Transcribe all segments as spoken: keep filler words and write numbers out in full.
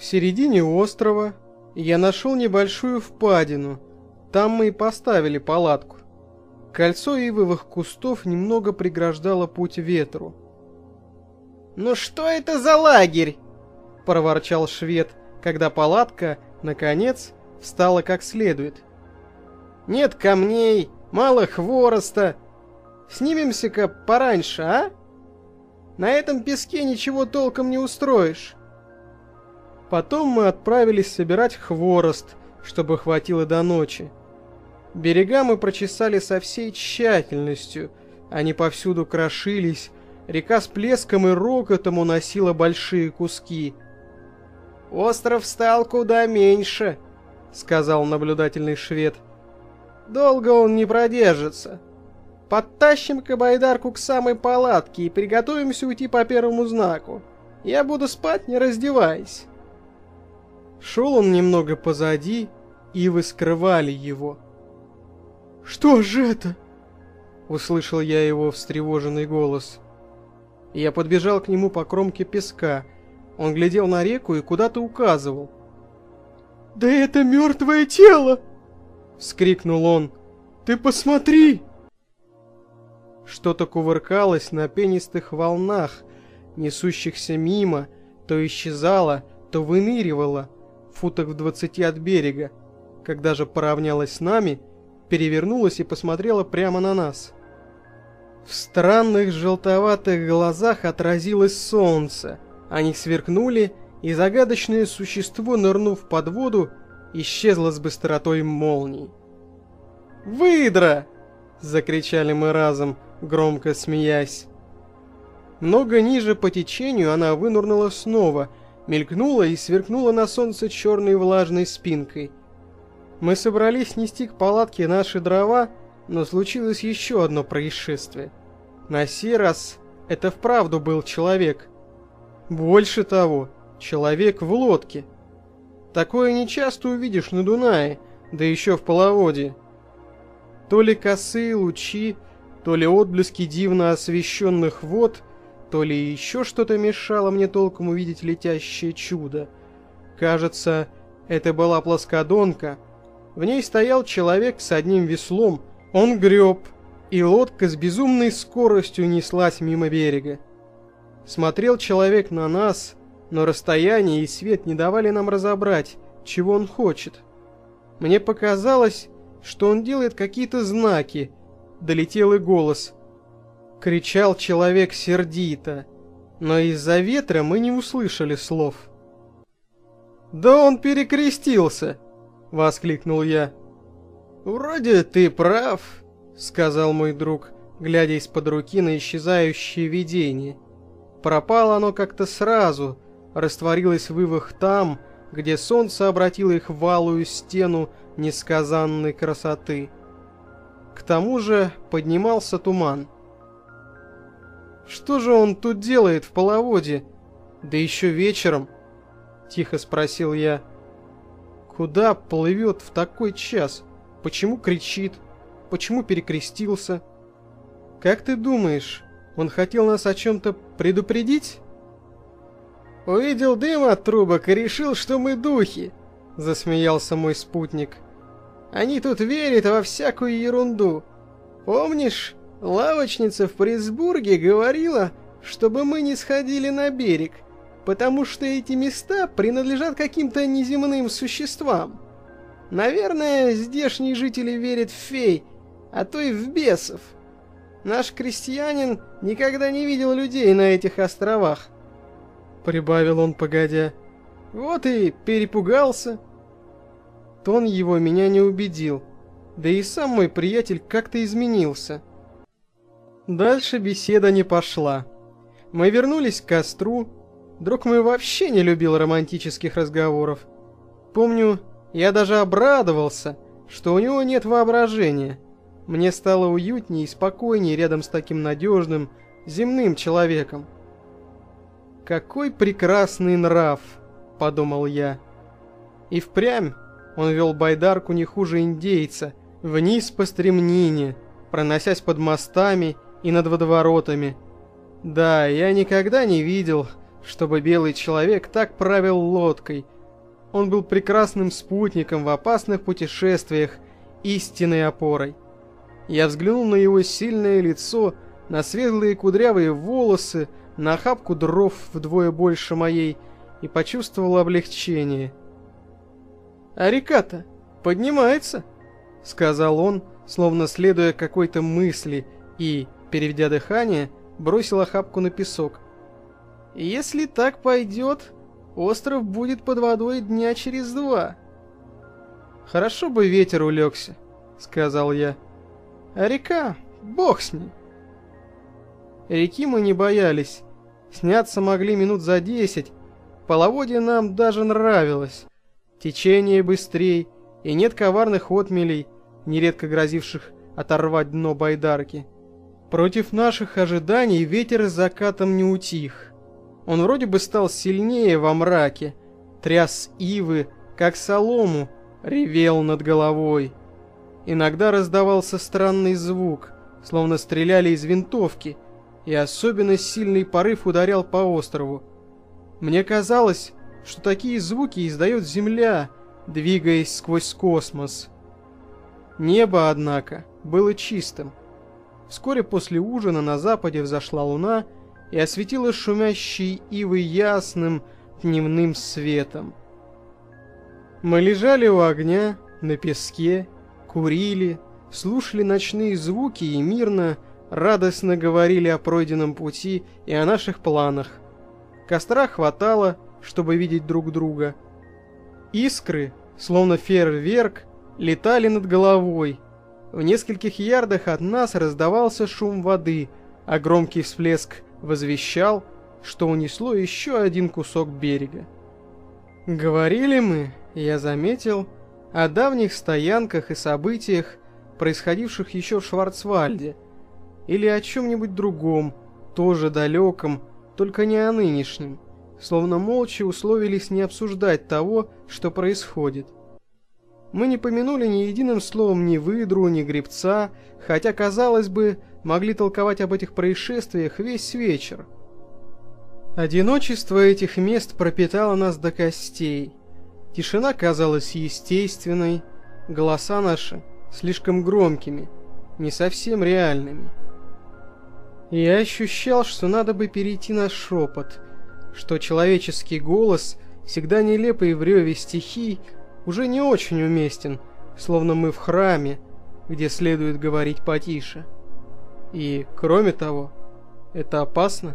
В середине острова я нашел небольшую впадину. Там мы и поставили палатку. Кольцо ивовых кустов немного преграждало путь ветру. «Ну что это за лагерь?» — проворчал швед, когда палатка, наконец, встала как следует. «Нет камней, мало хвороста. Снимемся-ка пораньше, а? На этом песке ничего толком не устроишь». Потом мы отправились собирать хворост, чтобы хватило до ночи. Берега мы прочесали со всей тщательностью, они повсюду крошились, река с плеском и рокотом уносила большие куски. «Остров стал куда меньше», — сказал наблюдательный швед. «Долго он не продержится. Подтащим-ка байдарку к самой палатке и приготовимся уйти по первому знаку. Я буду спать, не раздеваясь». Шел он немного позади, ивы скрывали его. «Что же это?» — услышал я его встревоженный голос. Я подбежал к нему по кромке песка. Он глядел на реку и куда-то указывал. «Да это мертвое тело!» — вскрикнул он. «Ты посмотри!» Что-то кувыркалось на пенистых волнах, несущихся мимо, то исчезало, то выныривало, в футах в двадцати от берега. Когда же поравнялась с нами, перевернулась и посмотрела прямо на нас. В странных желтоватых глазах отразилось солнце. Они сверкнули, и загадочное существо, нырнув под воду, исчезло с быстротой молний. «Выдра!» — закричали мы разом, громко смеясь. Много ниже по течению она вынырнула снова, мелькнула и сверкнула на солнце черной влажной спинкой. Мы собрались нести к палатке наши дрова, но случилось еще одно происшествие. На сей раз это вправду был человек. Больше того, человек в лодке. Такое нечасто увидишь на Дунае, да еще в половодье. То ли косые лучи, то ли отблески дивно освещенных вод, то ли еще что-то мешало мне толком увидеть летящее чудо. Кажется, это была плоскодонка. В ней стоял человек с одним веслом, он греб, и лодка с безумной скоростью неслась мимо берега. Смотрел человек на нас, но расстояние и свет не давали нам разобрать, чего он хочет. Мне показалось, что он делает какие-то знаки. Долетел и голос. Кричал человек сердито, но из-за ветра мы не услышали слов. «Да он перекрестился!» — воскликнул я. «Вроде ты прав», — сказал мой друг, глядя из-под руки на исчезающее видение. Пропало оно как-то сразу, растворилось в ивах там, где солнце обратило их в алую стену несказанной красоты. К тому же поднимался туман. «Что же он тут делает в половодье? Да еще вечером?» — тихо спросил я. «Куда плывет в такой час? Почему кричит? Почему перекрестился? Как ты думаешь, он хотел нас о чем-то предупредить?» «Увидел дым от трубок и решил, что мы духи», — засмеялся мой спутник. «Они тут верят во всякую ерунду. Помнишь, лавочница в Пресбурге говорила, чтобы мы не сходили на берег, потому что эти места принадлежат каким-то неземным существам. Наверное, здешние жители верят в фей, а то и в бесов. Наш крестьянин никогда не видел людей на этих островах», — прибавил он погодя. «Вот и перепугался». Тон его меня не убедил, да и сам мой приятель как-то изменился. Дальше беседа не пошла. Мы вернулись к костру. Друг мой вообще не любил романтических разговоров. Помню, я даже обрадовался, что у него нет воображения. Мне стало уютнее и спокойнее рядом с таким надежным, земным человеком. «Какой прекрасный нрав!» — подумал я. И впрямь он вел байдарку не хуже индейца, вниз по стремнине, проносясь под мостами и над водоворотами. Да, я никогда не видел чтобы белый человек так правил лодкой. Он был прекрасным спутником в опасных путешествиях, истинной опорой. Я взглянул на его сильное лицо, на светлые кудрявые волосы, на охапку дров вдвое больше моей и почувствовал облегчение. «А река-то поднимается», — сказал он, словно следуя какой-то мысли, и, переведя дыхание, бросил охапку на песок. «Если так пойдет, остров будет под водой дня через два». «Хорошо бы ветер улегся», — сказал я. «А река, бог с ней». Реки мы не боялись. Сняться могли минут за десять. Половодье нам даже нравилось. Течение быстрей, и нет коварных отмелей, нередко грозивших оторвать дно байдарки. Против наших ожиданий ветер с закатом не утих. Он вроде бы стал сильнее во мраке, тряс ивы, как солому, ревел над головой. Иногда раздавался странный звук, словно стреляли из винтовки, и особенно сильный порыв ударял по острову. Мне казалось, что такие звуки издает Земля, двигаясь сквозь космос. Небо, однако, было чистым. Вскоре после ужина на западе взошла луна и осветила шумящие ивы ясным дневным светом. Мы лежали у огня, на песке, курили, слушали ночные звуки и мирно, радостно говорили о пройденном пути и о наших планах. Костра хватало, чтобы видеть друг друга. Искры, словно фейерверк, летали над головой. В нескольких ярдах от нас раздавался шум воды, а громкий всплеск возвещал, что унесло еще один кусок берега. Говорили мы, я заметил, о давних стоянках и событиях, происходивших еще в Шварцвальде, или о чем-нибудь другом, тоже далеком, только не о нынешнем, словно молча условились не обсуждать того, что происходит. Мы не помянули ни единым словом ни выдру, ни гребца, хотя, казалось бы, могли толковать об этих происшествиях весь вечер. Одиночество этих мест пропитало нас до костей. Тишина казалась естественной, голоса наши слишком громкими, не совсем реальными. Я ощущал, что надо бы перейти на шепот, что человеческий голос, всегда нелепый в реве стихий, уже не очень уместен, словно мы в храме, где следует говорить потише. И, кроме того, это опасно.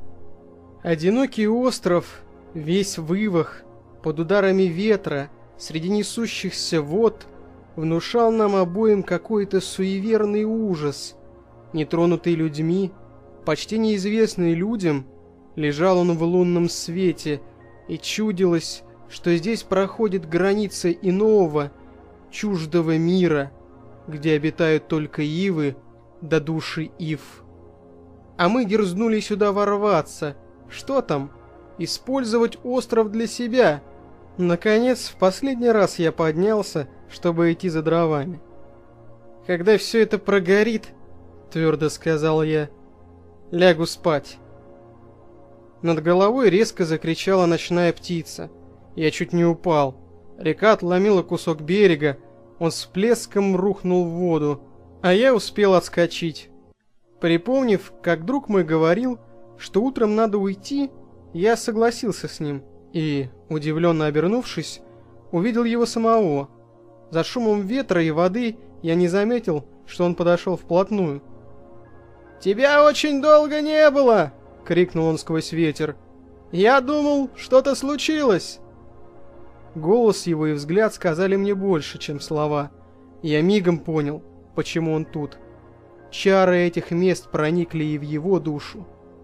Одинокий остров, весь в ивах, под ударами ветра, среди несущихся вод, внушал нам обоим какой-то суеверный ужас. Нетронутый людьми, почти неизвестный людям, лежал он в лунном свете, и чудилось, что здесь проходит граница иного, чуждого мира, где обитают только ивы да души ив. А мы дерзнули сюда ворваться. Что там? Использовать остров для себя. Наконец, в последний раз я поднялся, чтобы идти за дровами. Когда все это прогорит, твердо сказал я, лягу спать. Над головой резко закричала ночная птица. Я чуть не упал. Река отломила кусок берега, он с плеском рухнул в воду, а я успел отскочить. Припомнив, как друг мой говорил, что утром надо уйти, я согласился с ним и, удивленно обернувшись, увидел его самого. За шумом ветра и воды я не заметил, что он подошел вплотную. «Тебя очень долго не было!» — крикнул он сквозь ветер. «Я думал, что-то случилось!» Голос его и взгляд сказали мне больше, чем слова. Я мигом понял, почему он тут. Чары этих мест проникли и в его душу.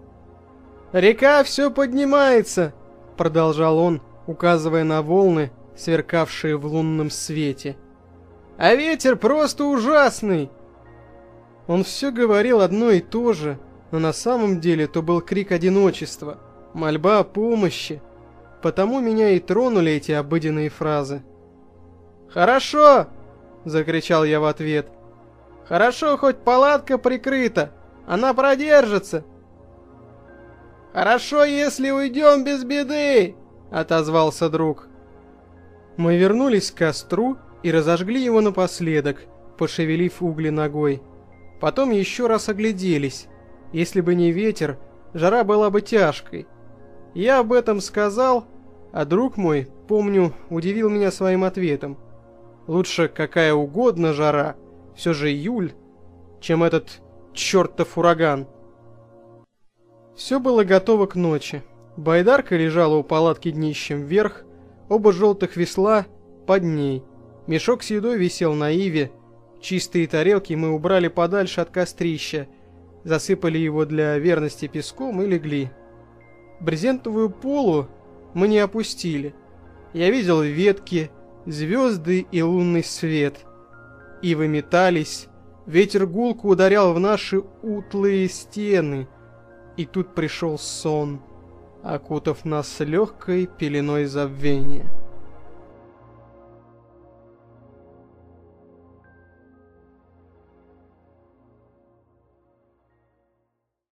«Река все поднимается!» — продолжал он, указывая на волны, сверкавшие в лунном свете. «А ветер просто ужасный!» Он все говорил одно и то же, но на самом деле то был крик одиночества, мольба о помощи. Потому меня и тронули эти обыденные фразы. «Хорошо!» — закричал я в ответ. «Хорошо, хоть палатка прикрыта, она продержится!» «Хорошо, если уйдем без беды!» — отозвался друг. Мы вернулись к костру и разожгли его напоследок, пошевелив угли ногой. Потом еще раз огляделись. Если бы не ветер, жара была бы тяжкой. Я об этом сказал, а друг мой, помню, удивил меня своим ответом. Лучше какая угодно жара, все же июль, чем этот чертов ураган. Все было готово к ночи. Байдарка лежала у палатки днищем вверх, оба желтых весла под ней. Мешок с едой висел на иве. Чистые тарелки мы убрали подальше от кострища, засыпали его для верности песком и легли. Брезентовую полу мы не опустили. Я видел ветки, звезды и лунный свет. Ивы метались, ветер гулко ударял в наши утлые стены. И тут пришел сон, окутав нас легкой пеленой забвения.